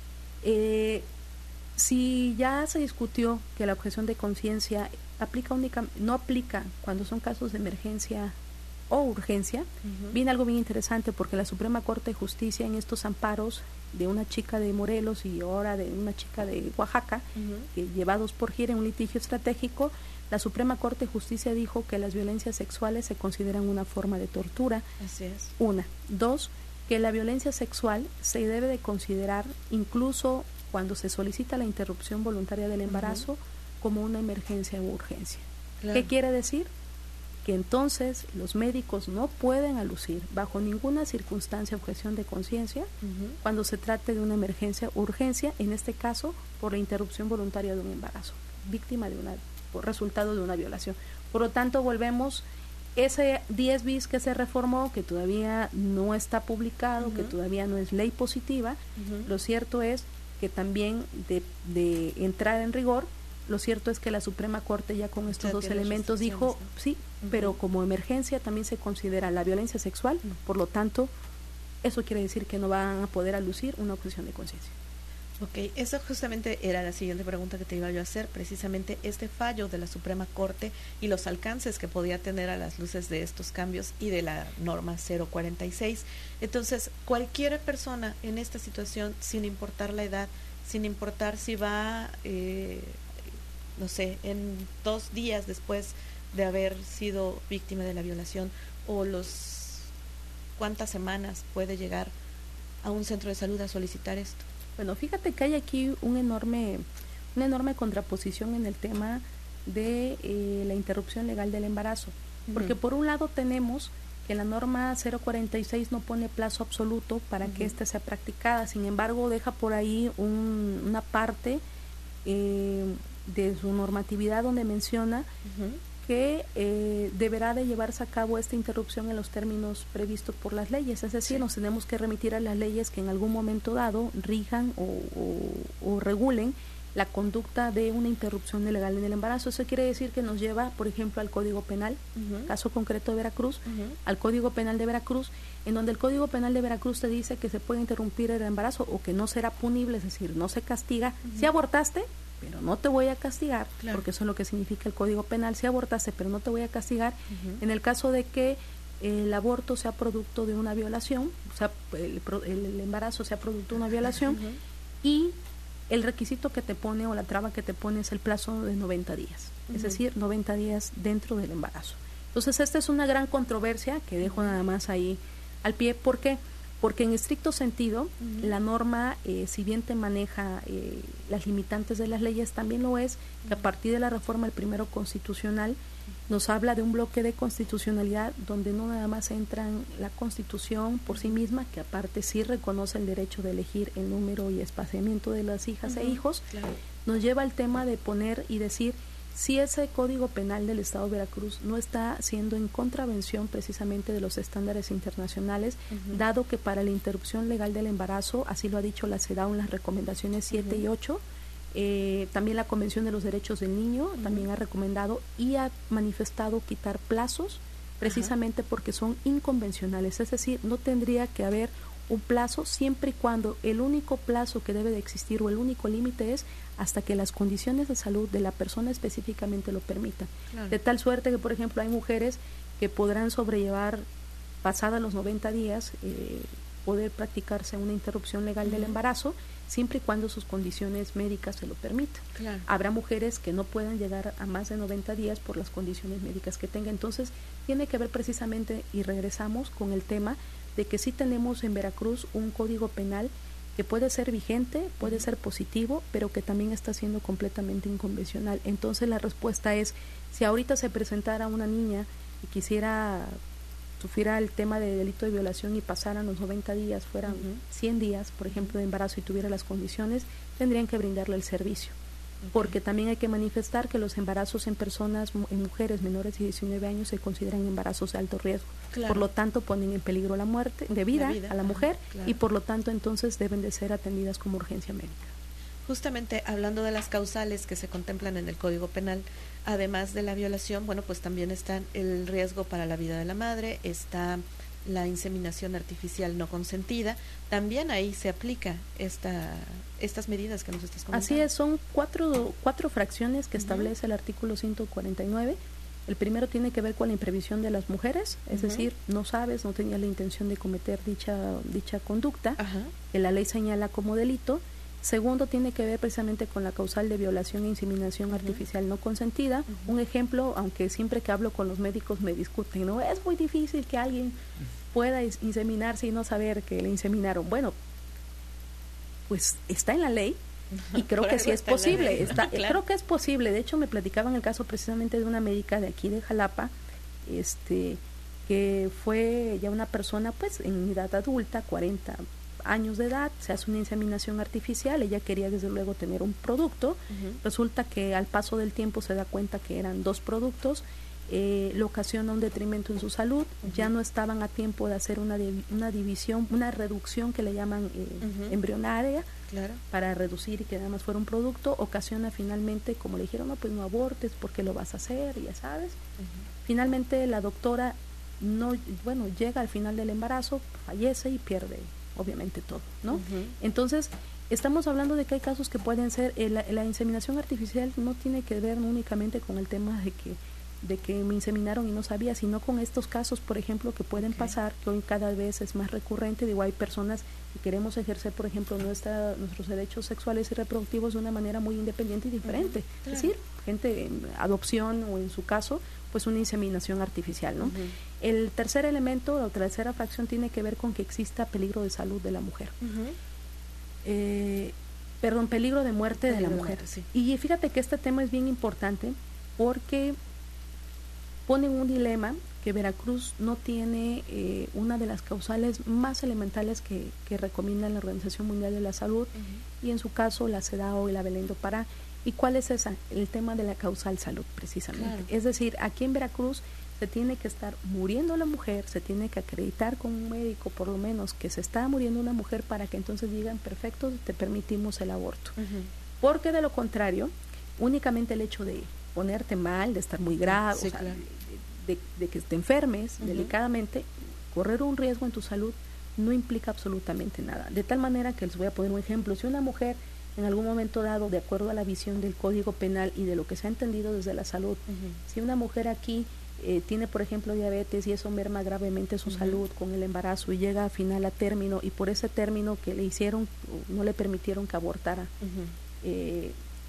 Si ya se discutió que la objeción de conciencia no aplica cuando son casos de emergencia o urgencia, viene algo bien interesante, porque la Suprema Corte de Justicia, en estos amparos de una chica de Morelos y ahora de una chica de Oaxaca, llevados por Gire en un litigio estratégico, la Suprema Corte de Justicia dijo que las violencias sexuales se consideran una forma de tortura. Así es. 1. 2, que la violencia sexual se debe de considerar, incluso cuando se solicita la interrupción voluntaria del embarazo, como una emergencia u urgencia. ¿Qué quiere decir? Que entonces los médicos no pueden alucir bajo ninguna circunstancia objeción de conciencia cuando se trate de una emergencia u urgencia, en este caso por la interrupción voluntaria de un embarazo, víctima por resultado de una violación. Por lo tanto, volvemos, ese 10 bis que se reformó, que todavía no está publicado, que todavía no es ley positiva, lo cierto es que también de entrar en rigor, lo cierto es que la Suprema Corte ya con estos 2 elementos dijo, sí, pero como emergencia también se considera la violencia sexual, por lo tanto, eso quiere decir que no van a poder alucir una objeción de conciencia. Ok, eso justamente era la siguiente pregunta que te iba yo a hacer, precisamente este fallo de la Suprema Corte y los alcances que podía tener a las luces de estos cambios y de la norma 046. Entonces, cualquier persona en esta situación, sin importar la edad, sin importar si va, no sé, en 2 días después de haber sido víctima de la violación, o cuántas semanas puede llegar a un centro de salud a solicitar esto. Bueno, fíjate que hay aquí una enorme contraposición en el tema de la interrupción legal del embarazo, porque por un lado tenemos que la norma 046 no pone plazo absoluto para que ésta sea practicada, sin embargo deja por ahí una parte de su normatividad donde menciona que deberá de llevarse a cabo esta interrupción en los términos previstos por las leyes, es decir, nos tenemos que remitir a las leyes que en algún momento dado rijan o regulen la conducta de una interrupción ilegal en el embarazo. Eso quiere decir que nos lleva, por ejemplo, al Código Penal, caso concreto de Veracruz, al Código Penal de Veracruz, en donde el Código Penal de Veracruz te dice que se puede interrumpir el embarazo o que no será punible, es decir, no se castiga. Si abortaste, pero no te voy a castigar, porque eso es lo que significa el Código Penal. Si abortaste, pero no te voy a castigar, en el caso de que el aborto sea producto de una violación, o sea, el embarazo sea producto de una violación, y el requisito que te pone o la traba que te pone es el plazo de 90 días, es decir, 90 días dentro del embarazo. Entonces, esta es una gran controversia que dejo nada más ahí al pie. ¿Por qué? porque en estricto sentido la norma, si bien te maneja las limitantes de las leyes, también lo es que a partir de la reforma del primero constitucional nos habla de un bloque de constitucionalidad donde no nada más entran la Constitución por sí misma, que aparte sí reconoce el derecho de elegir el número y espaciamiento de las hijas e hijos, nos lleva al tema de poner y decir si ese Código Penal del Estado de Veracruz no está siendo en contravención precisamente de los estándares internacionales, dado que para la interrupción legal del embarazo, así lo ha dicho la CEDAW en las recomendaciones 7 y 8, también la Convención de los Derechos del Niño también ha recomendado y ha manifestado quitar plazos precisamente porque son inconvencionales, es decir, no tendría que haber un plazo siempre y cuando el único plazo que debe de existir o el único límite es hasta que las condiciones de salud de la persona específicamente lo permitan. De tal suerte que, por ejemplo, hay mujeres que podrán sobrellevar, pasada los 90 días, poder practicarse una interrupción legal del embarazo, siempre y cuando sus condiciones médicas se lo permitan. Habrá mujeres que no puedan llegar a más de 90 días por las condiciones médicas que tengan. Entonces, tiene que ver precisamente, y regresamos con el tema de que sí tenemos en Veracruz un código penal que puede ser vigente, puede ser positivo, pero que también está siendo completamente inconvencional. Entonces la respuesta es, si ahorita se presentara una niña y sufriera el tema de delito de violación y pasaran los 90 días, fueran 100 días, por ejemplo, de embarazo y tuviera las condiciones, tendrían que brindarle el servicio. Porque también hay que manifestar que los embarazos en personas, en mujeres menores de 19 años se consideran embarazos de alto riesgo. Por lo tanto, ponen en peligro la muerte de vida a la mujer y por lo tanto entonces deben de ser atendidas como urgencia médica. Justamente hablando de las causales que se contemplan en el Código Penal, además de la violación, bueno, pues también está el riesgo para la vida de la madre, está la inseminación artificial no consentida, también ahí se aplica estas medidas que nos estás comentando. Así es, son cuatro fracciones que establece el artículo 149. El primero tiene que ver con la imprevisión de las mujeres, es decir, no tenía la intención de cometer dicha conducta, que la ley señala como delito. Segundo, tiene que ver precisamente con la causal de violación e inseminación artificial no consentida. Un ejemplo, aunque siempre que hablo con los médicos me discuten, ¿no? Es muy difícil que alguien pueda inseminarse y no saber que le inseminaron. Bueno, pues está en la ley y creo que sí es posible. Creo que es posible. De hecho, me platicaban el caso precisamente de una médica de aquí de Jalapa, que fue ya una persona pues en edad adulta, 40 años de edad, se hace una inseminación artificial, ella quería desde luego tener un producto, resulta que al paso del tiempo se da cuenta que eran 2 productos, le ocasiona un detrimento en su salud, ya no estaban a tiempo de hacer una división, una reducción que le llaman embrionaria, para reducir y que nada más fuera un producto, ocasiona finalmente, como le dijeron, no, pues no abortes porque lo vas a hacer, ya sabes. Finalmente la doctora llega al final del embarazo, fallece y pierde obviamente todo, ¿no? Entonces, estamos hablando de que hay casos que pueden ser, la inseminación artificial no tiene que ver únicamente con el tema de que me inseminaron y no sabía, sino con estos casos, por ejemplo, que pueden pasar, que hoy cada vez es más recurrente. Digo, hay personas que queremos ejercer, por ejemplo, nuestros derechos sexuales y reproductivos de una manera muy independiente y diferente. Es decir, gente en adopción o en su caso, pues una inseminación artificial, ¿no? El tercer elemento, o tercera fracción, tiene que ver con que exista peligro de salud de la mujer. Peligro de muerte de la mujer. Y fíjate que este tema es bien importante porque pone un dilema que Veracruz no tiene una de las causales más elementales que recomienda la Organización Mundial de la Salud y en su caso la CEDAW y la Belén do Pará. ¿Y cuál es esa? El tema de la causal salud, precisamente. Es decir, aquí en Veracruz se tiene que estar muriendo la mujer, se tiene que acreditar con un médico por lo menos que se está muriendo una mujer para que entonces digan, perfecto, te permitimos el aborto. Porque de lo contrario, únicamente el hecho de ponerte mal, de estar muy grave, o sea, de que te enfermes delicadamente, correr un riesgo en tu salud no implica absolutamente nada. De tal manera que les voy a poner un ejemplo. Si una mujer en algún momento dado, de acuerdo a la visión del Código Penal y de lo que se ha entendido desde la salud, si una mujer aquí tiene, por ejemplo, diabetes y eso merma gravemente su salud con el embarazo y llega a final a término y por ese término que le hicieron, no le permitieron que abortara,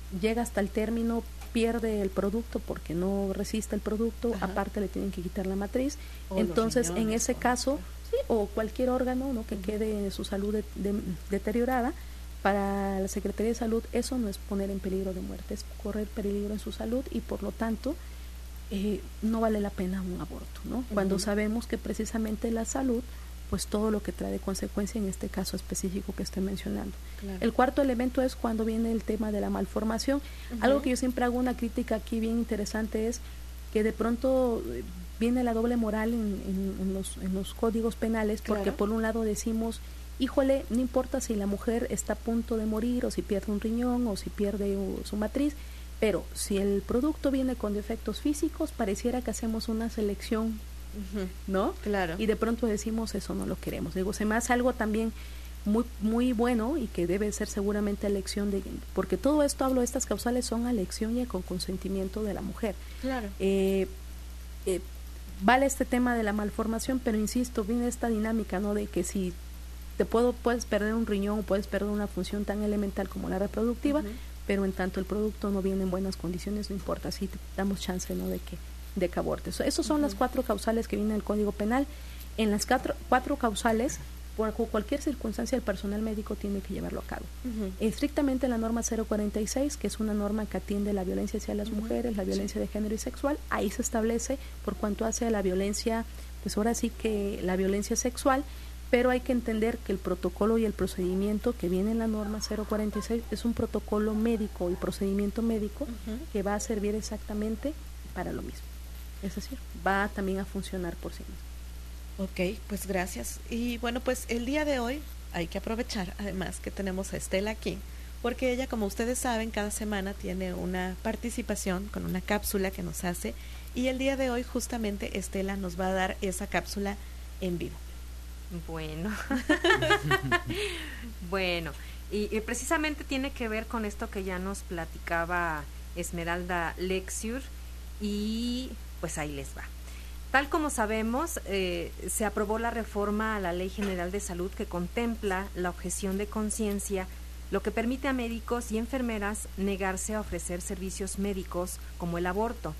llega hasta el término, pierde el producto porque no resiste el producto, aparte le tienen que quitar la matriz. Entonces, en ese caso, sí, o cualquier órgano, ¿no?, que quede en su salud deteriorada, para la Secretaría de Salud eso no es poner en peligro de muerte, es correr peligro en su salud y por lo tanto no vale la pena un aborto, ¿no? Cuando sabemos que precisamente la salud, pues todo lo que trae de consecuencia en este caso específico que estoy mencionando. Claro. El cuarto elemento es cuando viene el tema de la malformación. Algo que yo siempre hago una crítica aquí bien interesante es que de pronto viene la doble moral en los códigos penales, porque por un lado decimos, híjole, no importa si la mujer está a punto de morir o si pierde un riñón o si pierde su matriz, pero si el producto viene con defectos físicos, pareciera que hacemos una selección, ¿no? Claro. Y de pronto decimos, eso no lo queremos. Digo, se me hace algo también muy muy bueno y que debe ser seguramente a elección de, porque todo esto, hablo de estas causales, son a elección y con consentimiento de la mujer. Claro. Vale este tema de la malformación, pero insisto, viene esta dinámica, ¿no?, de que si puedes perder un riñón o puedes perder una función tan elemental como la reproductiva, pero en tanto el producto no viene en buenas condiciones, no importa, sí te damos chance, ¿no?, de que abortes. Esos son las 4 causales que vienen del Código Penal. En las 4 causales, por cualquier circunstancia, el personal médico tiene que llevarlo a cabo. Estrictamente la norma 046, que es una norma que atiende la violencia hacia las mujeres, la violencia de género y sexual, ahí se establece por cuanto hace a la violencia, pues ahora sí que la violencia sexual, pero hay que entender que el protocolo y el procedimiento que viene en la norma 046 es un protocolo médico y procedimiento médico que va a servir exactamente para lo mismo. Es decir, va también a funcionar por sí mismo. Ok, pues gracias. Y bueno, pues el día de hoy hay que aprovechar, además, que tenemos a Estela aquí, porque ella, como ustedes saben, cada semana tiene una participación con una cápsula que nos hace, y el día de hoy justamente Estela nos va a dar esa cápsula en vivo. Bueno, bueno, y precisamente tiene que ver con esto que ya nos platicaba Esmeralda Lexiur, y pues ahí les va. Tal como sabemos, se aprobó la reforma a la Ley General de Salud que contempla la objeción de conciencia, lo que permite a médicos y enfermeras negarse a ofrecer servicios médicos como el aborto,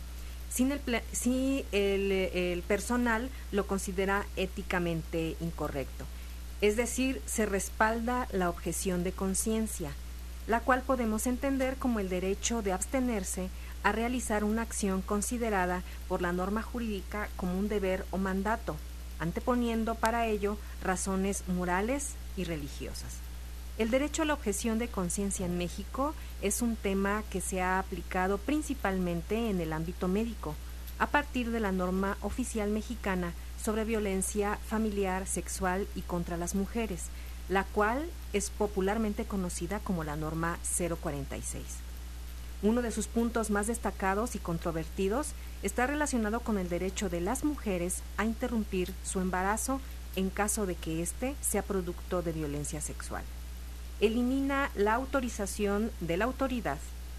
si el personal lo considera éticamente incorrecto. Es decir, se respalda la objeción de conciencia, la cual podemos entender como el derecho de abstenerse a realizar una acción considerada por la norma jurídica como un deber o mandato, anteponiendo para ello razones morales y religiosas. El derecho a la objeción de conciencia en México es un tema que se ha aplicado principalmente en el ámbito médico, a partir de la norma oficial mexicana sobre violencia familiar, sexual y contra las mujeres, la cual es popularmente conocida como la norma 046. Uno de sus puntos más destacados y controvertidos está relacionado con el derecho de las mujeres a interrumpir su embarazo en caso de que éste sea producto de violencia sexual. Elimina la autorización de la autoridad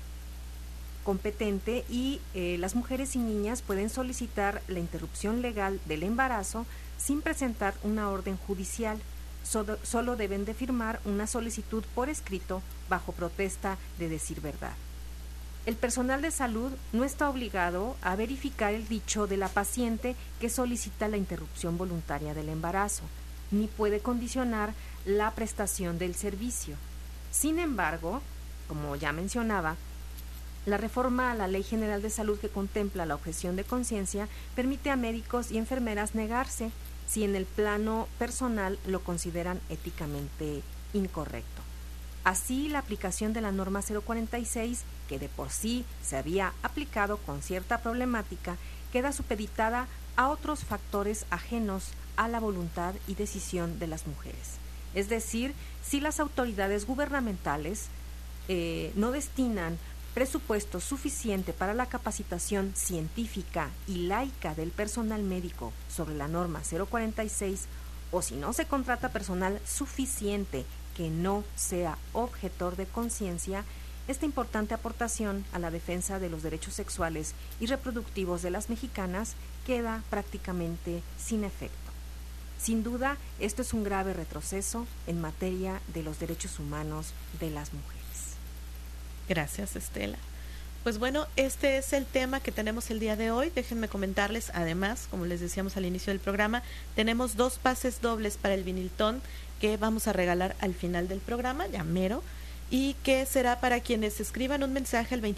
competente y las mujeres y niñas pueden solicitar la interrupción legal del embarazo sin presentar una orden judicial. Solo deben de firmar una solicitud por escrito bajo protesta de decir verdad. El personal de salud no está obligado a verificar el dicho de la paciente que solicita la interrupción voluntaria del embarazo, ni puede condicionar la prestación del servicio. Sin embargo, como ya mencionaba, la reforma a la Ley General de Salud que contempla la objeción de conciencia permite a médicos y enfermeras negarse si en el plano personal lo consideran éticamente incorrecto. Así, la aplicación de la norma 046, que de por sí se había aplicado con cierta problemática, queda supeditada a otros factores ajenos a la voluntad y decisión de las mujeres. Es decir, si las autoridades gubernamentales no destinan presupuesto suficiente para la capacitación científica y laica del personal médico sobre la norma 046, o si no se contrata personal suficiente que no sea objetor de conciencia, esta importante aportación a la defensa de los derechos sexuales y reproductivos de las mexicanas queda prácticamente sin efecto. Sin duda, esto es un grave retroceso en materia de los derechos humanos de las mujeres. Gracias, Estela. Pues bueno, este es el tema que tenemos el día de hoy. Déjenme comentarles, además, como les decíamos al inicio del programa, tenemos 2 pases dobles para el Viniltón que vamos a regalar al final del programa, ya mero, y que será para quienes escriban un mensaje al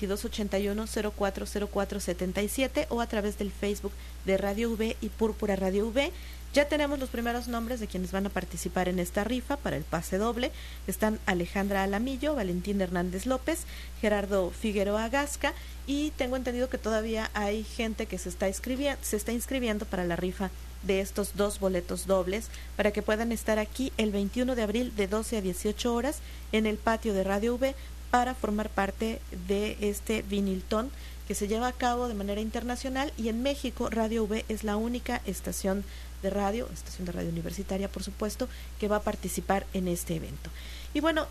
2281-040477 o a través del Facebook de Radio V y Púrpura Radio V. Ya tenemos los primeros nombres de quienes van a participar en esta rifa para el pase doble. Están Alejandra Alamillo, Valentín Hernández López, Gerardo Figueroa Gasca, y tengo entendido que todavía hay gente que se está inscribiendo para la rifa de estos 2 boletos dobles para que puedan estar aquí el 21 de abril de 12 a 18 horas en el patio de Radio V para formar parte de este Viniltón que se lleva a cabo de manera internacional, y en México Radio V es la única estación de radio universitaria, por supuesto, que va a participar en este evento. Y bueno,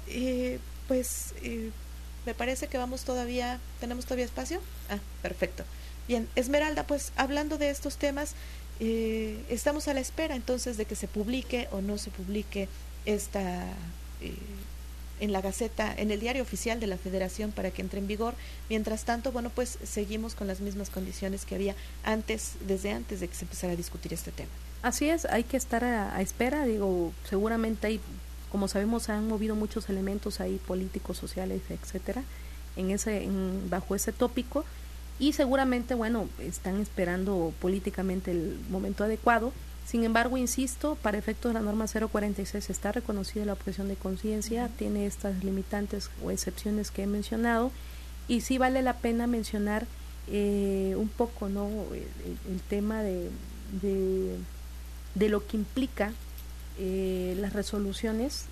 me parece que tenemos todavía espacio. Perfecto. Bien, Esmeralda, pues hablando de estos temas, estamos a la espera entonces de que se publique o no se publique esta en la Gaceta, en el Diario Oficial de la Federación, para que entre en vigor. Mientras tanto, bueno, pues seguimos con las mismas condiciones que había desde antes de que se empezara a discutir este tema. Así es, hay que estar a espera, seguramente hay, como sabemos, se han movido muchos elementos ahí políticos, sociales, etcétera, bajo ese tópico, y seguramente, bueno, están esperando políticamente el momento adecuado. Sin embargo, insisto, para efectos de la norma 046 está reconocida la objeción de conciencia, tiene estas limitantes o excepciones que he mencionado, y sí vale la pena mencionar un poco, ¿no?, el tema de lo que implica las resoluciones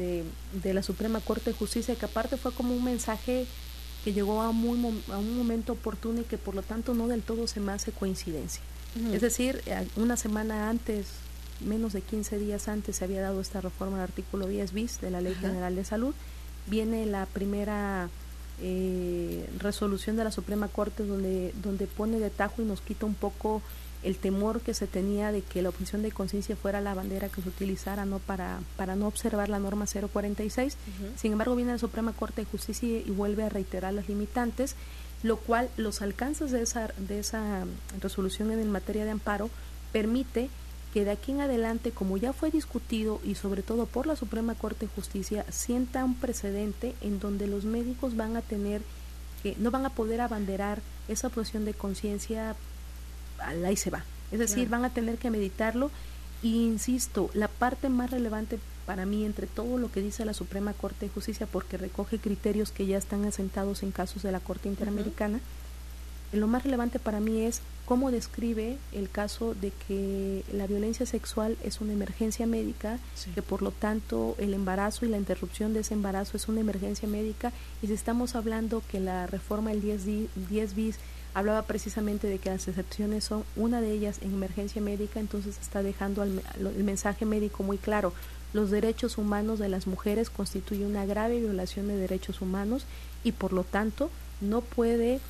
de la Suprema Corte de Justicia, que aparte fue como un mensaje que llegó a un momento oportuno y que por lo tanto no del todo se me hace coincidencia. Es decir, una semana antes, menos de 15 días antes, se había dado esta reforma al artículo 10 bis de la Ley General de Salud. Viene la primera resolución de la Suprema Corte donde pone de tajo y nos quita un poco el temor que se tenía de que la objeción de conciencia fuera la bandera que se utilizara, ¿no?, para no observar la norma 046. Sin embargo, viene la Suprema Corte de Justicia y vuelve a reiterar las limitantes, lo cual los alcances de esa resolución en materia de amparo permite que de aquí en adelante, como ya fue discutido y sobre todo por la Suprema Corte de Justicia, sienta un precedente en donde los médicos van a tener que no van a poder abanderar esa objeción de conciencia, ahí se va. Es decir, van a tener que meditarlo. Y insisto, la parte más relevante para mí entre todo lo que dice la Suprema Corte de Justicia, porque recoge criterios que ya están asentados en casos de la Corte Interamericana, lo más relevante para mí es cómo describe el caso de que la violencia sexual es una emergencia médica, que por lo tanto el embarazo y la interrupción de ese embarazo es una emergencia médica, y si estamos hablando que la reforma del 10 bis hablaba precisamente de que las excepciones son una de ellas en emergencia médica, entonces está dejando el mensaje médico muy claro. Los derechos humanos de las mujeres constituyen una grave violación de derechos humanos y por lo tanto no puede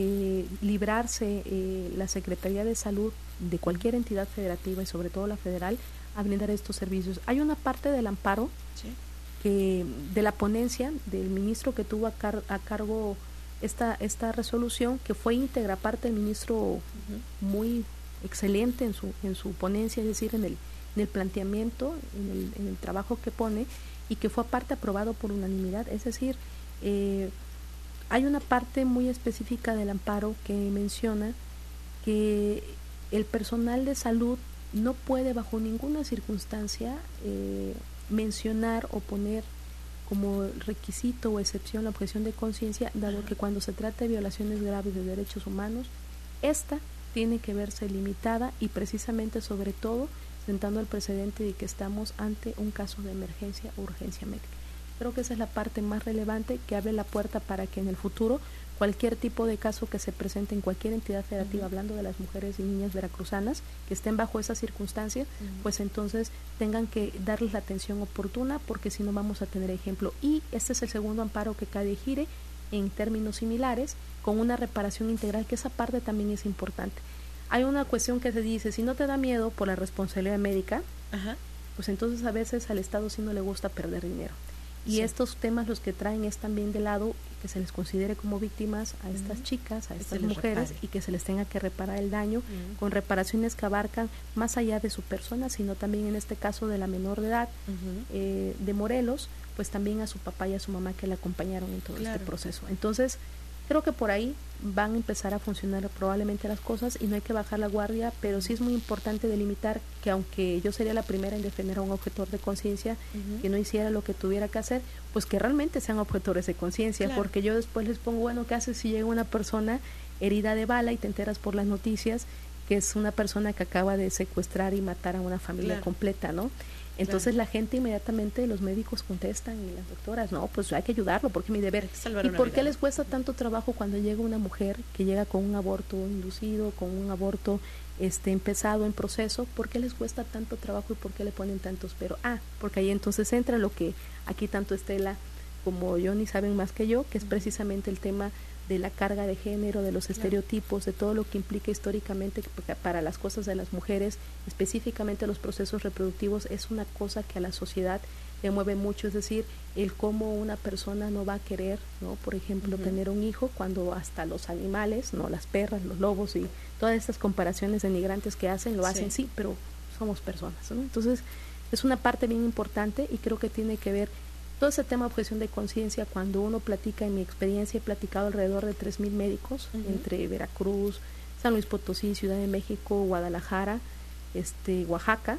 librarse la Secretaría de Salud de cualquier entidad federativa y sobre todo la federal a brindar estos servicios. Hay una parte del amparo que de la ponencia del ministro que tuvo a cargo esta resolución, que fue íntegra parte del ministro, muy excelente en su ponencia, es decir, en el planteamiento, en el trabajo que pone, y que fue aparte aprobado por unanimidad. Es decir, hay una parte muy específica del amparo que menciona que el personal de salud no puede bajo ninguna circunstancia mencionar o poner como requisito o excepción la objeción de conciencia, dado que cuando se trata de violaciones graves de derechos humanos, esta tiene que verse limitada y precisamente sobre todo sentando el precedente de que estamos ante un caso de emergencia o urgencia médica. Creo que esa es la parte más relevante que abre la puerta para que en el futuro cualquier tipo de caso que se presente en cualquier entidad federativa, hablando de las mujeres y niñas veracruzanas que estén bajo esa circunstancia, pues entonces tengan que darles la atención oportuna, porque si no vamos a tener ejemplo. Y este es el segundo amparo que cae de gire en términos similares, con una reparación integral, que esa parte también es importante. Hay una cuestión que se dice, si no te da miedo por la responsabilidad médica, pues entonces a veces al Estado sí no le gusta perder dinero. Y estos temas los que traen es también de lado que se les considere como víctimas a estas chicas, a estas mujeres, y que se les tenga que reparar el daño con reparaciones que abarcan más allá de su persona, sino también en este caso de la menor de edad de Morelos, pues también a su papá y a su mamá que la acompañaron en todo este proceso. Entonces, creo que por ahí van a empezar a funcionar probablemente las cosas y no hay que bajar la guardia, pero sí es muy importante delimitar que aunque yo sería la primera en defender a un objetor de conciencia que no hiciera lo que tuviera que hacer, pues que realmente sean objetores de conciencia, porque yo después les pongo, bueno, ¿qué haces si llega una persona herida de bala y te enteras por las noticias que es una persona que acaba de secuestrar y matar a una familia completa, ¿no? Entonces la gente inmediatamente, los médicos contestan y las doctoras, no, pues hay que ayudarlo porque es mi deber. ¿Y por qué les cuesta tanto trabajo cuando llega una mujer que llega con un aborto inducido, con un aborto empezado en proceso? ¿Por qué les cuesta tanto trabajo y por qué le ponen tantos pero? Porque ahí entonces entra lo que aquí tanto Estela como Johnny saben más que yo, que es precisamente el tema de la carga de género, de los estereotipos, de todo lo que implica históricamente para las cosas de las mujeres, específicamente los procesos reproductivos, es una cosa que a la sociedad le mueve mucho, es decir, el cómo una persona no va a querer, ¿no? Por ejemplo, tener un hijo cuando hasta los animales, no, las perras, los lobos y todas estas comparaciones denigrantes que hacen, lo hacen sí, pero somos personas, ¿no? Entonces, es una parte bien importante y creo que tiene que ver todo ese tema de objeción de conciencia. Cuando uno platica, en mi experiencia he platicado alrededor de 3,000 médicos entre Veracruz, San Luis Potosí, Ciudad de México, Guadalajara, Oaxaca,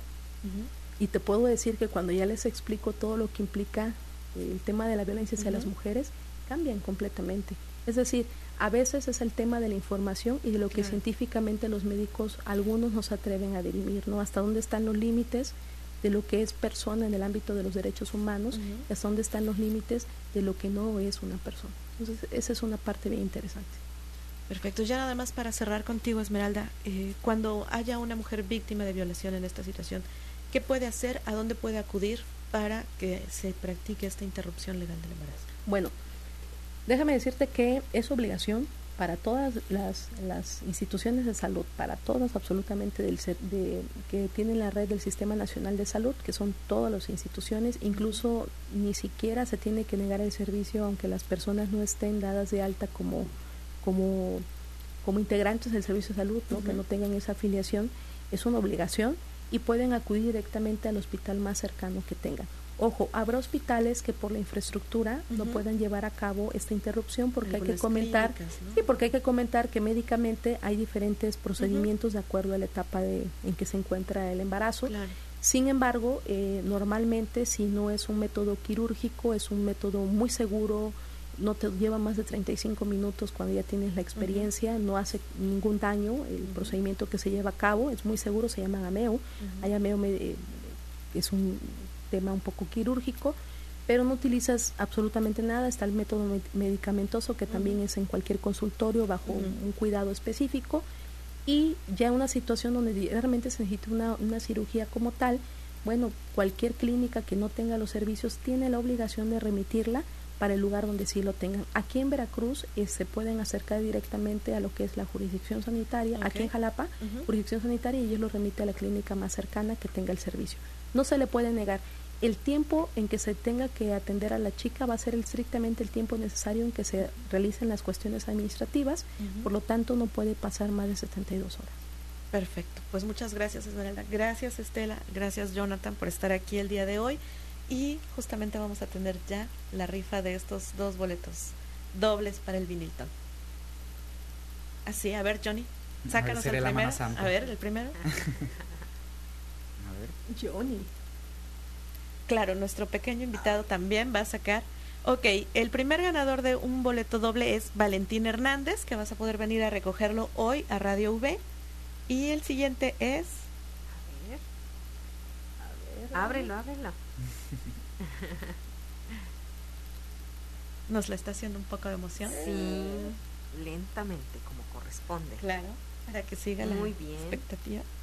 y te puedo decir que cuando ya les explico todo lo que implica el tema de la violencia hacia las mujeres, cambian completamente. Es decir, a veces es el tema de la información y de lo que científicamente los médicos, algunos no se atreven a dirimir, ¿no? Hasta dónde están los límites de lo que es persona en el ámbito de los derechos humanos, y hasta dónde están los límites de lo que no es una persona. Entonces, esa es una parte bien interesante. Perfecto. Ya nada más para cerrar contigo, Esmeralda, cuando haya una mujer víctima de violación en esta situación, ¿qué puede hacer? ¿A dónde puede acudir para que se practique esta interrupción legal del embarazo? Bueno, déjame decirte que es obligación para todas las instituciones de salud, para todas absolutamente que tienen la red del Sistema Nacional de Salud, que son todas las instituciones, incluso ni siquiera se tiene que negar el servicio aunque las personas no estén dadas de alta como integrantes del servicio de salud, ¿no? Que no tengan esa afiliación, es una obligación y pueden acudir directamente al hospital más cercano que tengan. Ojo, habrá hospitales que por la infraestructura no puedan llevar a cabo esta interrupción porque hay que comentar, ¿no? Porque hay que comentar que médicamente hay diferentes procedimientos de acuerdo a la etapa en que se encuentra el embarazo. Sin embargo, normalmente si no es un método quirúrgico, es un método muy seguro, no te lleva más de 35 minutos cuando ya tienes la experiencia, no hace ningún daño el procedimiento que se lleva a cabo, es muy seguro, se llama AMEO. AMEO es un tema un poco quirúrgico, pero no utilizas absolutamente nada. Está el método medicamentoso que también es en cualquier consultorio bajo un cuidado específico, y ya una situación donde realmente se necesita una cirugía como tal, bueno, cualquier clínica que no tenga los servicios tiene la obligación de remitirla para el lugar donde sí lo tengan. Aquí en Veracruz se pueden acercar directamente a lo que es la jurisdicción sanitaria, aquí en Jalapa, jurisdicción sanitaria, y ellos lo remite a la clínica más cercana que tenga el servicio. No se le puede negar. El tiempo en que se tenga que atender a la chica va a ser estrictamente el tiempo necesario en que se realicen las cuestiones administrativas, por lo tanto no puede pasar más de 72 horas. Perfecto, pues muchas gracias, Esmeralda, gracias, Estela, gracias, Jonathan, por estar aquí el día de hoy, y justamente vamos a tener ya la rifa de estos 2 boletos dobles para el Vinilton. Así, a ver, Johnny, sácanos el primero. A ver, el primero. Johnny. Claro, nuestro pequeño invitado también va a sacar. Ok, el primer ganador de un boleto doble es Valentín Hernández, que vas a poder venir a recogerlo hoy a Radio V. Y el siguiente es... A ver. Ábrelo. Nos la está haciendo un poco de emoción. Sí, lentamente, como corresponde. Claro, para que siga muy la bien expectativa.